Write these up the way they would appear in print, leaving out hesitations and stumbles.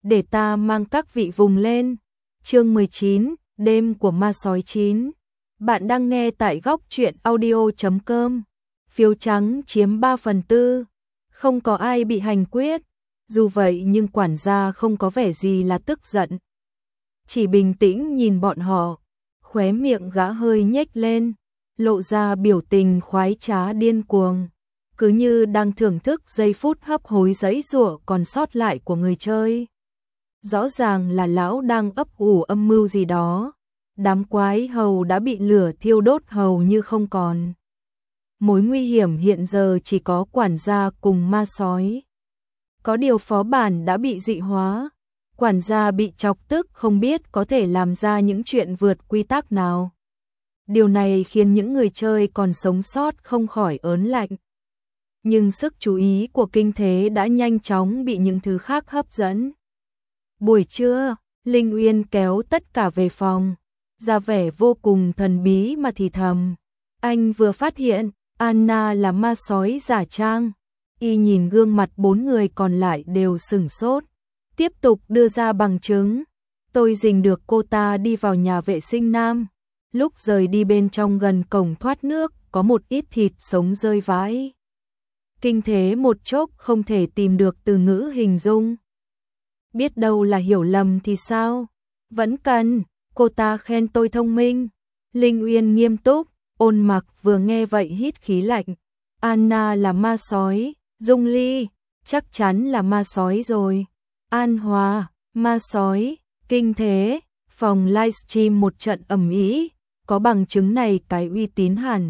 để ta mang các vị vùng lên. Chương 19, đêm của ma sói 9. Bạn đang nghe tại góc truyện audio.com. Phiếu trắng chiếm 3/4. Không có ai bị hành quyết. Dù vậy nhưng quản gia không có vẻ gì là tức giận. Chỉ bình tĩnh nhìn bọn họ, khóe miệng gã hơi nhếch lên, lộ ra biểu tình khoái trá điên cuồng, cứ như đang thưởng thức giây phút hấp hối giãy giụa còn sót lại của người chơi. Rõ ràng là lão đang ấp ủ âm mưu gì đó. Đám quái hầu đã bị lửa thiêu đốt hầu như không còn. Mối nguy hiểm hiện giờ chỉ có quản gia cùng ma sói. Có điều phó bản đã bị dị hóa, quản gia bị chọc tức không biết có thể làm ra những chuyện vượt quy tắc nào. Điều này khiến những người chơi còn sống sót không khỏi ớn lạnh. Nhưng sức chú ý của kinh thế đã nhanh chóng bị những thứ khác hấp dẫn. Buổi trưa, Linh Uyên kéo tất cả về phòng, ra vẻ vô cùng thần bí mà thì thầm. Anh vừa phát hiện, Anna là ma sói giả trang. Y nhìn gương mặt 4 người còn lại đều sửng sốt. Tiếp tục đưa ra bằng chứng. Tôi dình được cô ta đi vào nhà vệ sinh nam. Lúc rời đi bên trong gần cổng thoát nước, có một ít thịt sống rơi vãi. Kinh thế một chốc không thể tìm được từ ngữ hình dung. Biết đâu là hiểu lầm thì sao? Vẫn cần, cô ta khen tôi thông minh. Linh Uyên nghiêm túc, Ôn Mặc vừa nghe vậy hít khí lạnh. Anna là ma sói, Dung Ly, chắc chắn là ma sói rồi. An Hòa, ma sói, kinh thế, phòng livestream một trận ầm ĩ, có bằng chứng này cái uy tín hẳn.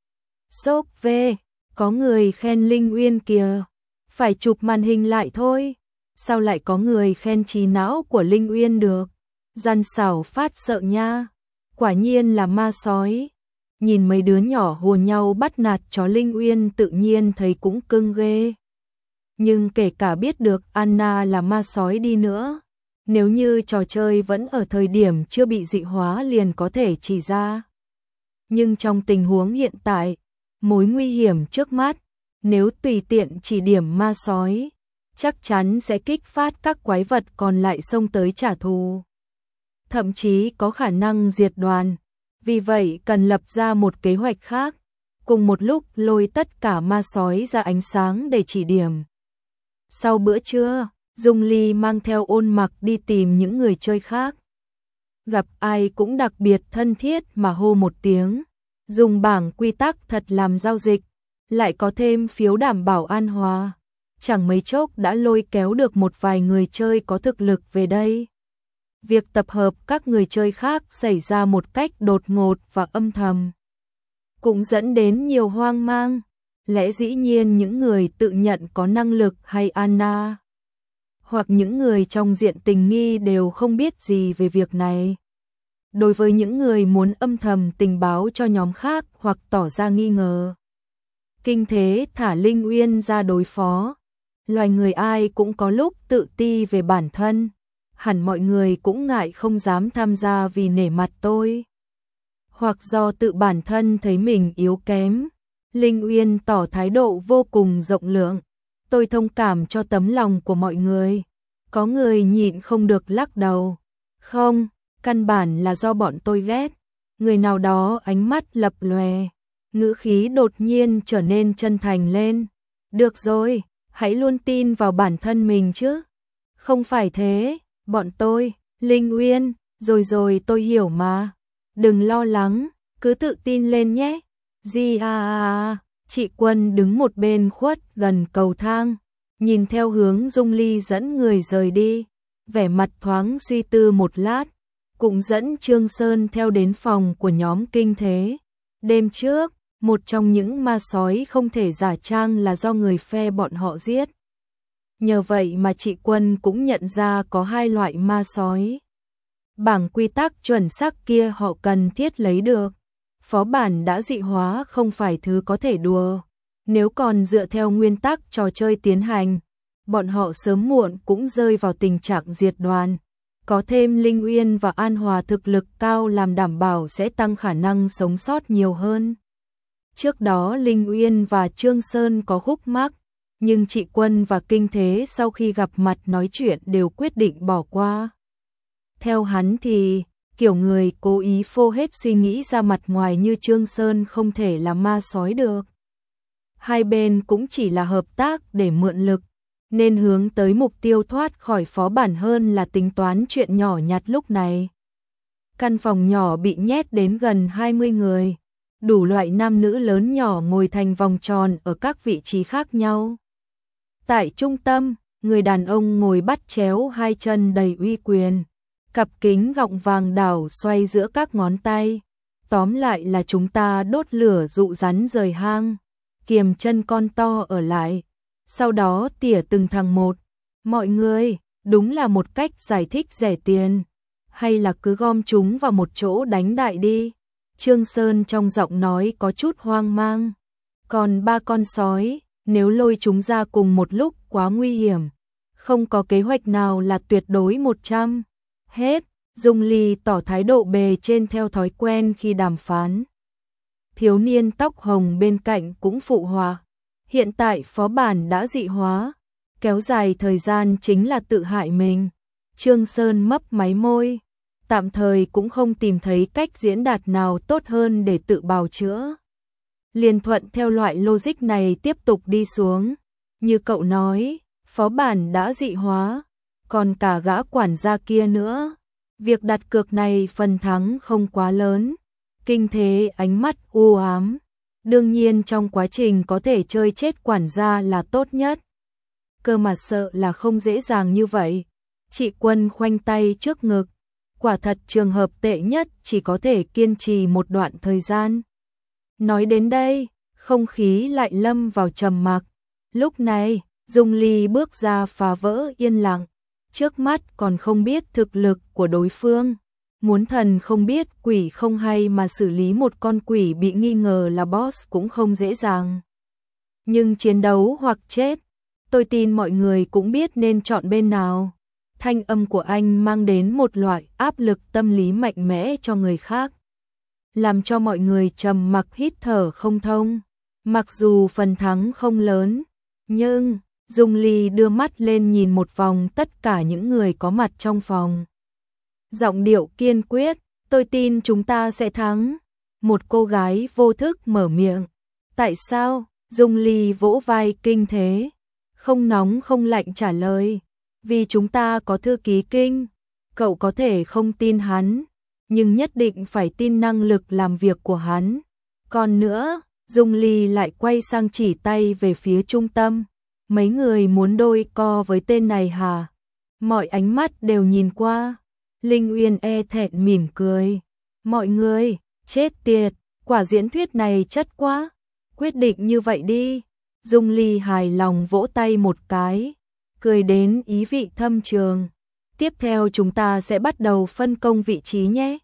Sốc về, có người khen Linh Uyên kìa, phải chụp màn hình lại thôi. Sao lại có người khen trí não của Linh Uyên được? Gian xảo phát sợ nha. Quả nhiên là ma sói. Nhìn mấy đứa nhỏ hùa nhau bắt nạt chó Linh Uyên tự nhiên thấy cũng cưng ghê. Nhưng kể cả biết được Anna là ma sói đi nữa, nếu như trò chơi vẫn ở thời điểm chưa bị dị hóa liền có thể chỉ ra. Nhưng trong tình huống hiện tại, mối nguy hiểm trước mắt, nếu tùy tiện chỉ điểm ma sói, chắc chắn sẽ kích phát các quái vật còn lại xông tới trả thù. Thậm chí có khả năng diệt đoàn. Vì vậy cần lập ra một kế hoạch khác, cùng một lúc lôi tất cả ma sói ra ánh sáng để chỉ điểm. Sau bữa trưa, Dung Ly mang theo Ôn Mặc đi tìm những người chơi khác. Gặp ai cũng đặc biệt thân thiết mà hô một tiếng, dùng bảng quy tắc thật làm giao dịch, lại có thêm phiếu đảm bảo an hòa. Chẳng mấy chốc đã lôi kéo được một vài người chơi có thực lực về đây. Việc tập hợp các người chơi khác xảy ra một cách đột ngột và âm thầm, cũng dẫn đến nhiều hoang mang. Lẽ dĩ nhiên những người tự nhận có năng lực hay Anna, hoặc những người trong diện tình nghi đều không biết gì về việc này. Đối với những người muốn âm thầm tình báo cho nhóm khác hoặc tỏ ra nghi ngờ, kinh thế thả Linh Uyên ra đối phó. Loài người ai cũng có lúc tự ti về bản thân, hẳn mọi người cũng ngại không dám tham gia vì nể mặt tôi, hoặc do tự bản thân thấy mình yếu kém. Linh Uyên tỏ thái độ vô cùng rộng lượng. Tôi thông cảm cho tấm lòng của mọi người. Có người nhịn không được lắc đầu. Không, căn bản là do bọn tôi ghét. Người nào đó ánh mắt lập lòe, ngữ khí đột nhiên trở nên chân thành lên. Được rồi, hãy luôn tin vào bản thân mình chứ. Không phải thế, bọn tôi, Linh Uyên, rồi tôi hiểu mà. Đừng lo lắng, cứ tự tin lên nhé. Chị Quân đứng một bên khuất gần cầu thang, nhìn theo hướng Dung Ly dẫn người rời đi, vẻ mặt thoáng suy tư một lát, cũng dẫn Trương Sơn theo đến phòng của nhóm kinh thế. Đêm trước, một trong những ma sói không thể giả trang là do người phe bọn họ giết. Nhờ vậy mà chị Quân cũng nhận ra có hai loại ma sói. Bảng quy tắc chuẩn xác kia họ cần thiết lấy được. Phó bản đã dị hóa không phải thứ có thể đùa. Nếu còn dựa theo nguyên tắc trò chơi tiến hành, bọn họ sớm muộn cũng rơi vào tình trạng diệt đoàn. Có thêm Linh Uyên và An Hòa thực lực cao làm đảm bảo sẽ tăng khả năng sống sót nhiều hơn. Trước đó Linh Uyên và Trương Sơn có khúc mắc, nhưng chị Quân và Kinh Thế sau khi gặp mặt nói chuyện đều quyết định bỏ qua. Theo hắn thì, kiểu người cố ý phô hết suy nghĩ ra mặt ngoài như Trương Sơn không thể là ma sói được. Hai bên cũng chỉ là hợp tác để mượn lực, nên hướng tới mục tiêu thoát khỏi phó bản hơn là tính toán chuyện nhỏ nhặt lúc này. Căn phòng nhỏ bị nhét đến gần 20 người, đủ loại nam nữ lớn nhỏ ngồi thành vòng tròn ở các vị trí khác nhau. Tại trung tâm, người đàn ông ngồi bắt chéo hai chân đầy uy quyền, cặp kính gọng vàng đảo xoay giữa các ngón tay. Tóm lại là chúng ta đốt lửa dụ rắn rời hang, kiềm chân con to ở lại, sau đó tỉa từng thằng một. Mọi người, đúng là một cách giải thích rẻ tiền, hay là cứ gom chúng vào một chỗ đánh đại đi. Trương Sơn trong giọng nói có chút hoang mang. Còn ba con sói, nếu lôi chúng ra cùng một lúc quá nguy hiểm, không có kế hoạch nào là tuyệt đối 100. Hết, Dung Ly tỏ thái độ bề trên theo thói quen khi đàm phán. Thiếu niên tóc hồng bên cạnh cũng phụ họa. Hiện tại phó bản đã dị hóa, kéo dài thời gian chính là tự hại mình. Trương Sơn mấp máy môi, tạm thời cũng không tìm thấy cách diễn đạt nào tốt hơn để tự bào chữa. Liền thuận theo loại logic này tiếp tục đi xuống. Như cậu nói, phó bản đã dị hóa, còn cả gã quản gia kia nữa. Việc đặt cược này phần thắng không quá lớn. Kinh Thế ánh mắt u ám. Đương nhiên trong quá trình có thể chơi chết quản gia là tốt nhất. Cơ mà sợ là không dễ dàng như vậy. Chị Quân khoanh tay trước ngực. Quả thật trường hợp tệ nhất chỉ có thể kiên trì một đoạn thời gian. Nói đến đây, không khí lại lâm vào trầm mặc. Lúc này, Dung Ly bước ra phá vỡ yên lặng. Trước mắt còn không biết thực lực của đối phương. Muốn thần không biết quỷ không hay mà xử lý một con quỷ bị nghi ngờ là boss cũng không dễ dàng. Nhưng chiến đấu hoặc chết, tôi tin mọi người cũng biết nên chọn bên nào. Thanh âm của anh mang đến một loại áp lực tâm lý mạnh mẽ cho người khác, làm cho mọi người trầm mặc hít thở không thông. Mặc dù phần thắng không lớn, nhưng Dung Ly đưa mắt lên nhìn một vòng tất cả những người có mặt trong phòng. Giọng điệu kiên quyết, tôi tin chúng ta sẽ thắng. Một cô gái vô thức mở miệng. Tại sao? Dung Ly vỗ vai Kinh Thế, không nóng không lạnh trả lời. Vì chúng ta có thư ký Kinh. Cậu có thể không tin hắn, nhưng nhất định phải tin năng lực làm việc của hắn. Còn nữa, Dung Ly lại quay sang chỉ tay về phía trung tâm. Mấy người muốn đôi co với tên này hả? Mọi ánh mắt đều nhìn qua. Linh Uyên e thẹn mỉm cười. Mọi người, chết tiệt, quả diễn thuyết này chất quá. Quyết định như vậy đi. Dung Ly hài lòng vỗ tay một cái, cười đến ý vị thâm trường. Tiếp theo chúng ta sẽ bắt đầu phân công vị trí nhé.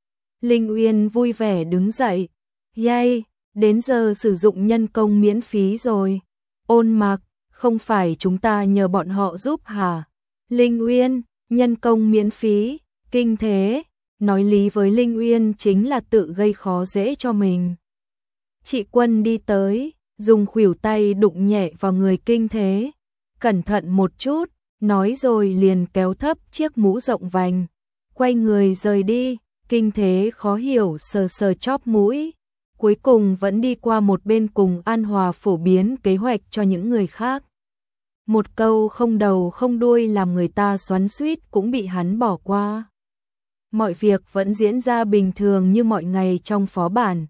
Linh Uyên vui vẻ đứng dậy. Yay, đến giờ sử dụng nhân công miễn phí rồi. Ôn Mặc, không phải chúng ta nhờ bọn họ giúp hả? Linh Uyên, nhân công miễn phí, Kinh Thế, nói lý với Linh Uyên chính là tự gây khó dễ cho mình. Chị Quân đi tới, dùng khuỷu tay đụng nhẹ vào người Kinh Thế. Cẩn thận một chút, nói rồi liền kéo thấp chiếc mũ rộng vành. Quay người rời đi, Kinh Thế khó hiểu sờ sờ chóp mũi. Cuối cùng vẫn đi qua một bên cùng an hòa phổ biến kế hoạch cho những người khác. Một câu không đầu không đuôi làm người ta xoắn xuýt cũng bị hắn bỏ qua. Mọi việc vẫn diễn ra bình thường như mọi ngày trong phó bản.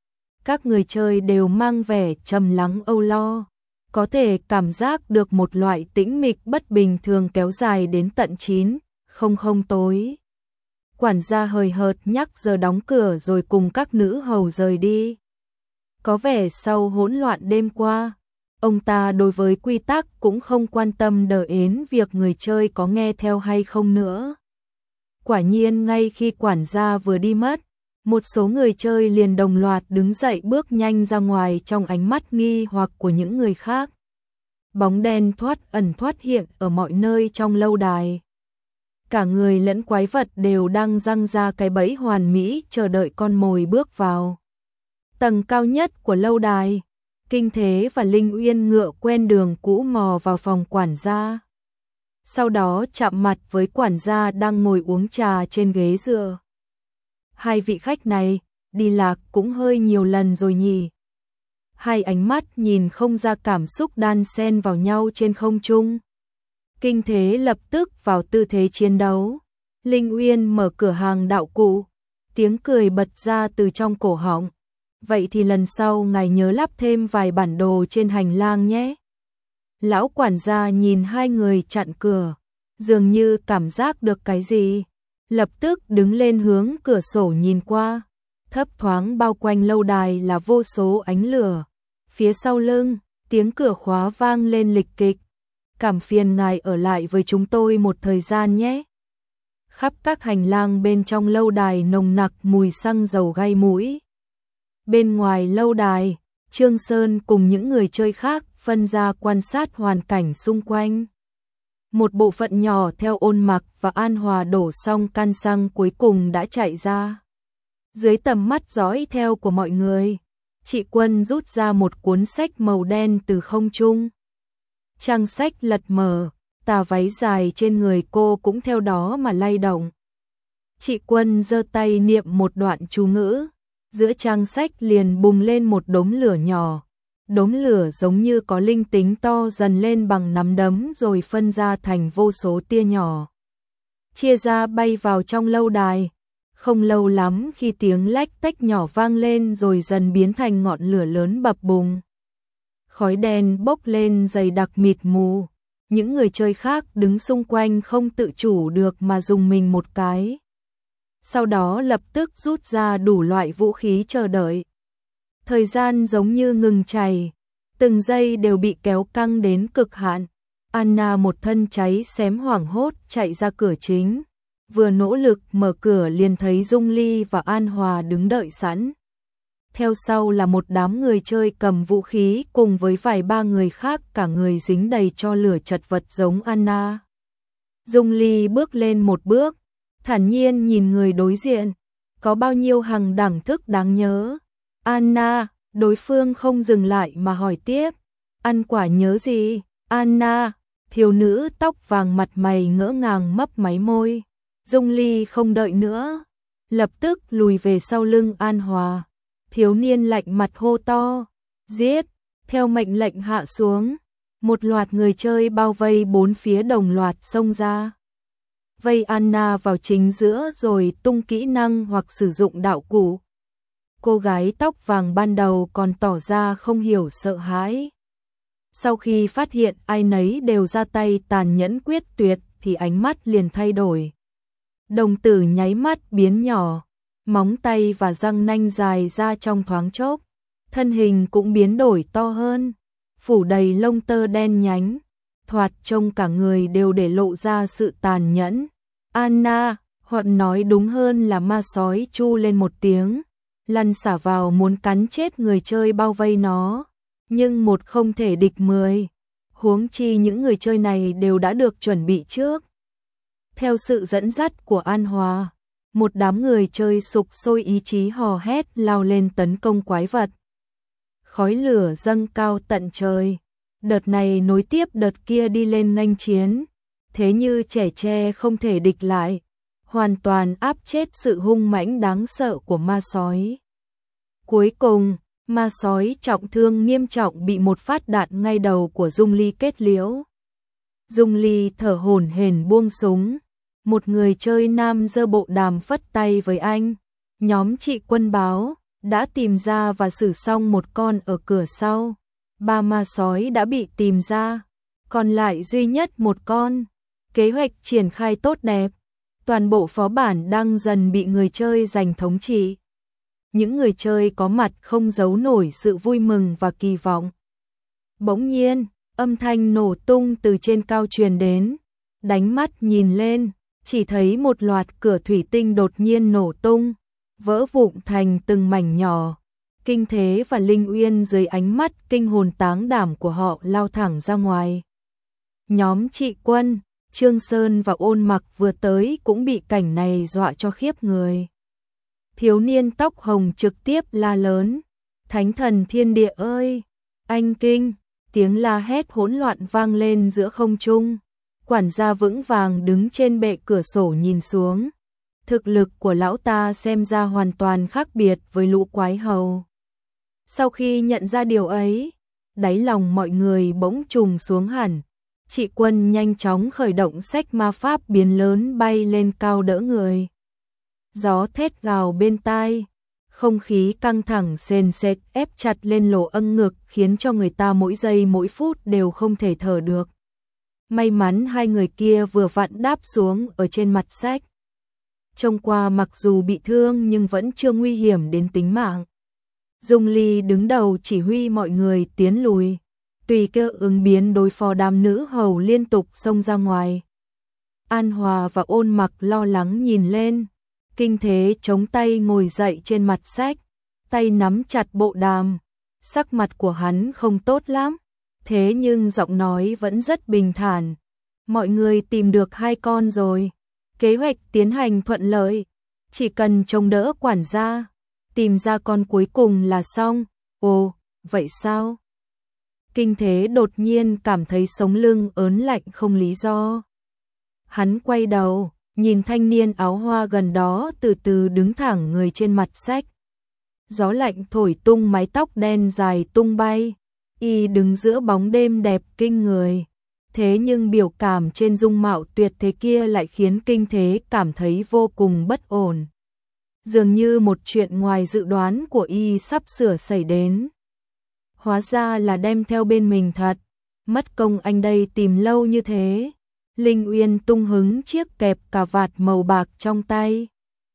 Các người chơi đều mang vẻ trầm lắng âu lo, có thể cảm giác được một loại tĩnh mịch bất bình thường kéo dài đến tận 9:00 tối. Quản gia hời hợt nhắc giờ đóng cửa rồi cùng các nữ hầu rời đi. Có vẻ sau hỗn loạn đêm qua, ông ta đối với quy tắc cũng không quan tâm đến việc người chơi có nghe theo hay không nữa. Quả nhiên ngay khi quản gia vừa đi mất, một số người chơi liền đồng loạt đứng dậy bước nhanh ra ngoài trong ánh mắt nghi hoặc của những người khác. Bóng đen thoát ẩn thoát hiện ở mọi nơi trong lâu đài. Cả người lẫn quái vật đều đang giăng ra cái bẫy hoàn mỹ chờ đợi con mồi bước vào. Tầng cao nhất của lâu đài, Kinh Thế và Linh Uyên ngựa quen đường cũ mò vào phòng quản gia. Sau đó chạm mặt với quản gia đang ngồi uống trà trên ghế dựa. Hai vị khách này, đi lạc cũng hơi nhiều lần rồi nhỉ. Hai ánh mắt nhìn không ra cảm xúc đan xen vào nhau trên không trung. Kinh Thế lập tức vào tư thế chiến đấu. Linh Uyên mở cửa hàng đạo cụ, tiếng cười bật ra từ trong cổ họng. Vậy thì lần sau ngài nhớ lắp thêm vài bản đồ trên hành lang nhé. Lão quản gia nhìn hai người chặn cửa, dường như cảm giác được cái gì, lập tức đứng lên hướng cửa sổ nhìn qua. Thấp thoáng bao quanh lâu đài là vô số ánh lửa. Phía sau lưng, tiếng cửa khóa vang lên lịch kịch. Cảm phiền ngài ở lại với chúng tôi một thời gian nhé. Khắp các hành lang bên trong lâu đài nồng nặc mùi xăng dầu gây mũi. Bên ngoài lâu đài, Trương Sơn cùng những người chơi khác phân ra quan sát hoàn cảnh xung quanh. Một bộ phận nhỏ theo Ôn Mặc và An Hòa đổ xong can xăng cuối cùng đã chạy ra. Dưới tầm mắt dõi theo của mọi người, chị Quân rút ra một cuốn sách màu đen từ không trung. Trang sách lật mở, tà váy dài trên người cô cũng theo đó mà lay động. Chị Quân giơ tay niệm một đoạn chú ngữ, giữa trang sách liền bùng lên một đốm lửa nhỏ. Đốm lửa giống như có linh tính to dần lên bằng nắm đấm rồi phân ra thành vô số tia nhỏ. Chia ra bay vào trong lâu đài. Không lâu lắm khi tiếng lách tách nhỏ vang lên rồi dần biến thành ngọn lửa lớn bập bùng. Khói đen bốc lên dày đặc mịt mù. Những người chơi khác đứng xung quanh không tự chủ được mà dùng mình một cái. Sau đó lập tức rút ra đủ loại vũ khí chờ đợi. Thời gian giống như ngừng chảy, từng giây đều bị kéo căng đến cực hạn. Anna một thân cháy xém hoảng hốt chạy ra cửa chính. Vừa nỗ lực mở cửa liền thấy Dung Ly và An Hòa đứng đợi sẵn. Theo sau là một đám người chơi cầm vũ khí cùng với vài ba người khác cả người dính đầy tro lửa chật vật giống Anna. Dung Ly bước lên một bước, thản nhiên nhìn người đối diện. Có bao nhiêu hằng đẳng thức đáng nhớ. Anna, đối phương không dừng lại mà hỏi tiếp. Ăn quả nhớ gì? Anna, thiếu nữ tóc vàng mặt mày ngỡ ngàng mấp máy môi. Dung Ly không đợi nữa, lập tức lùi về sau lưng An Hòa. Thiếu niên lạnh mặt hô to, giết, theo mệnh lệnh hạ xuống. Một loạt người chơi bao vây bốn phía đồng loạt xông ra. Vây Anna vào chính giữa rồi tung kỹ năng hoặc sử dụng đạo cụ. Cô gái tóc vàng ban đầu còn tỏ ra không hiểu sợ hãi. Sau khi phát hiện ai nấy đều ra tay tàn nhẫn quyết tuyệt thì ánh mắt liền thay đổi. Đồng tử nháy mắt biến nhỏ, móng tay và răng nanh dài ra trong thoáng chốc, thân hình cũng biến đổi to hơn, phủ đầy lông tơ đen nhánh, thoạt trông cả người đều để lộ ra sự tàn nhẫn. Anna, hoặc nói đúng hơn là ma sói chu lên một tiếng, lăn xả vào muốn cắn chết người chơi bao vây nó, nhưng một không thể địch 10, huống chi những người chơi này đều đã được chuẩn bị trước. Theo sự dẫn dắt của An Hòa, một đám người chơi sục sôi ý chí hò hét lao lên tấn công quái vật. Khói lửa dâng cao tận trời, đợt này nối tiếp đợt kia đi lên nghênh chiến, thế như trẻ tre không thể địch lại, hoàn toàn áp chết sự hung mãnh đáng sợ của ma sói. Cuối cùng, ma sói trọng thương nghiêm trọng bị một phát đạn ngay đầu của Dung Ly kết liễu. Dung Ly thở hổn hển buông súng. Một người chơi nam giơ bộ đàm phất tay với anh. Nhóm chị Quân báo đã tìm ra và xử xong một con ở cửa sau. 3 ma sói đã bị tìm ra, còn lại duy nhất một con. Kế hoạch triển khai tốt đẹp. Toàn bộ phó bản đang dần bị người chơi giành thống trị. Những người chơi có mặt không giấu nổi sự vui mừng và kỳ vọng. Bỗng nhiên, âm thanh nổ tung từ trên cao truyền đến. Đánh mắt nhìn lên, chỉ thấy một loạt cửa thủy tinh đột nhiên nổ tung, vỡ vụn thành từng mảnh nhỏ. Kinh Thế và Linh Uyên dưới ánh mắt kinh hồn táng đảm của họ lao thẳng ra ngoài. Nhóm chị Quân, Trương Sơn và Ôn Mặc vừa tới cũng bị cảnh này dọa cho khiếp người. Thiếu niên tóc hồng trực tiếp la lớn, Thánh thần thiên địa ơi, Anh Kinh, tiếng la hét hỗn loạn vang lên giữa không trung. Quản gia vững vàng đứng trên bệ cửa sổ nhìn xuống. Thực lực của lão ta xem ra hoàn toàn khác biệt với lũ quái hầu. Sau khi nhận ra điều ấy, đáy lòng mọi người bỗng trùng xuống hẳn. Trị Quân nhanh chóng khởi động sách ma pháp biến lớn bay lên cao đỡ người. Gió thét gào bên tai, không khí căng thẳng sền sệt ép chặt lên lỗ âng ngực khiến cho người ta mỗi giây mỗi phút đều không thể thở được. May mắn hai người kia vừa vặn đáp xuống ở trên mặt sách. Trông qua mặc dù bị thương nhưng vẫn chưa nguy hiểm đến tính mạng. Dung Ly đứng đầu chỉ huy mọi người tiến lùi, tùy cơ ứng biến đối phó đám nữ hầu liên tục xông ra ngoài. An Hòa và Ôn Mặc lo lắng nhìn lên, Kinh Thế chống tay ngồi dậy trên mặt sách, tay nắm chặt bộ đàm, sắc mặt của hắn không tốt lắm, thế nhưng giọng nói vẫn rất bình thản. Mọi người tìm được hai con rồi, kế hoạch tiến hành thuận lợi, chỉ cần chống đỡ quản gia, tìm ra con cuối cùng là xong. Ồ, vậy sao? Kinh Thế đột nhiên cảm thấy sống lưng ớn lạnh không lý do. Hắn quay đầu, nhìn thanh niên áo hoa gần đó từ từ đứng thẳng người trên mặt sách. Gió lạnh thổi tung mái tóc đen dài tung bay, y đứng giữa bóng đêm đẹp kinh người. Thế nhưng biểu cảm trên dung mạo tuyệt thế kia lại khiến Kinh Thế cảm thấy vô cùng bất ổn. Dường như một chuyện ngoài dự đoán của y sắp sửa xảy đến. Hóa ra là đem theo bên mình thật, mất công anh đây tìm lâu như thế. Linh Uyên tung hứng chiếc kẹp cà vạt màu bạc trong tay.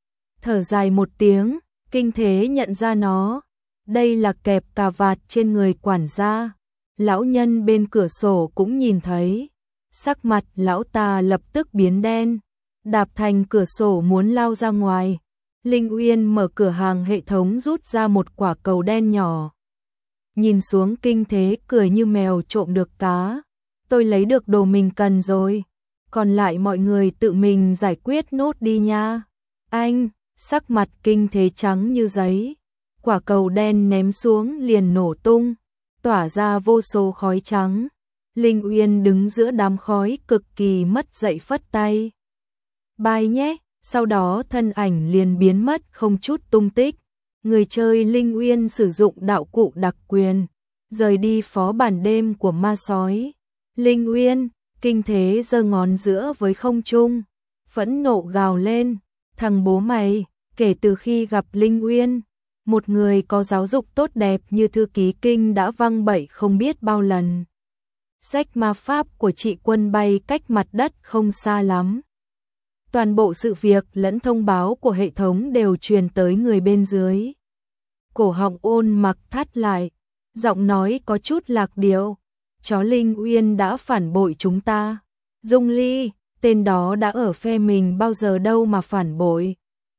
Thở dài một tiếng, Kinh Thế nhận ra nó. Đây là kẹp cà vạt trên người quản gia. Lão nhân bên cửa sổ cũng nhìn thấy. Sắc mặt lão ta lập tức biến đen, đạp thành cửa sổ muốn lao ra ngoài. Linh Uyên mở cửa hàng hệ thống rút ra một quả cầu đen nhỏ. Nhìn xuống Kinh Thế cười như mèo trộm được cá. Tôi lấy được đồ mình cần rồi, còn lại mọi người tự mình giải quyết nốt đi nha. Anh, sắc mặt Kinh Thế trắng như giấy. Quả cầu đen ném xuống liền nổ tung, tỏa ra vô số khói trắng. Linh Uyên đứng giữa đám khói cực kỳ mất dậy phất tay. Bye nhé, sau đó thân ảnh liền biến mất không chút tung tích. Người chơi Linh Uyên sử dụng đạo cụ đặc quyền, rời đi phó bản đêm của ma sói. Linh Uyên, Kinh Thế giơ ngón giữa với không trung, phẫn nộ gào lên, thằng bố mày, kể từ khi gặp Linh Uyên, một người có giáo dục tốt đẹp như thư ký Kinh đã văng bậy không biết bao lần. Sách ma pháp của Trị Quân bay cách mặt đất không xa lắm. Toàn bộ sự việc lẫn thông báo của hệ thống đều truyền tới người bên dưới. Cổ họng Ôn Mặc thắt lại, giọng nói có chút lạc điệu. Chó Linh Uyên đã phản bội chúng ta. Dung Ly, tên đó đã ở phe mình bao giờ đâu mà phản bội.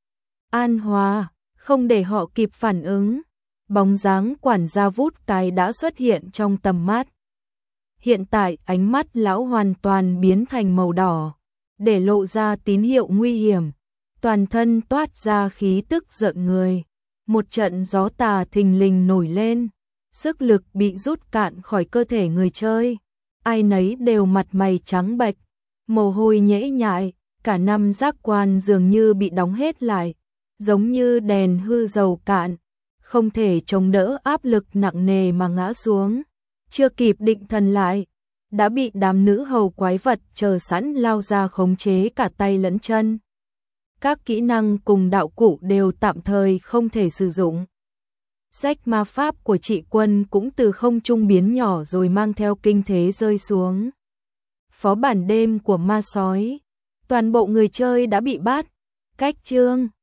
An Hòa, không để họ kịp phản ứng, bóng dáng quản gia vút cái đã xuất hiện trong tầm mắt. Hiện tại ánh mắt lão hoàn toàn biến thành màu đỏ, để lộ ra tín hiệu nguy hiểm, toàn thân toát ra khí tức giận người. Một trận gió tà thình lình nổi lên, sức lực bị rút cạn khỏi cơ thể người chơi. Ai nấy đều mặt mày trắng bệch, mồ hôi nhễ nhại, cả năm giác quan dường như bị đóng hết lại, giống như đèn hư dầu cạn, không thể chống đỡ áp lực nặng nề mà ngã xuống. Chưa kịp định thần lại, đã bị đám nữ hầu quái vật chờ sẵn lao ra khống chế cả tay lẫn chân. Các kỹ năng cùng đạo cụ đều tạm thời không thể sử dụng. Sách ma pháp của Trị Quân cũng từ không trung biến nhỏ rồi mang theo Kinh Thế rơi xuống. Phó bản đêm của ma sói, toàn bộ người chơi đã bị bắt. Cách chương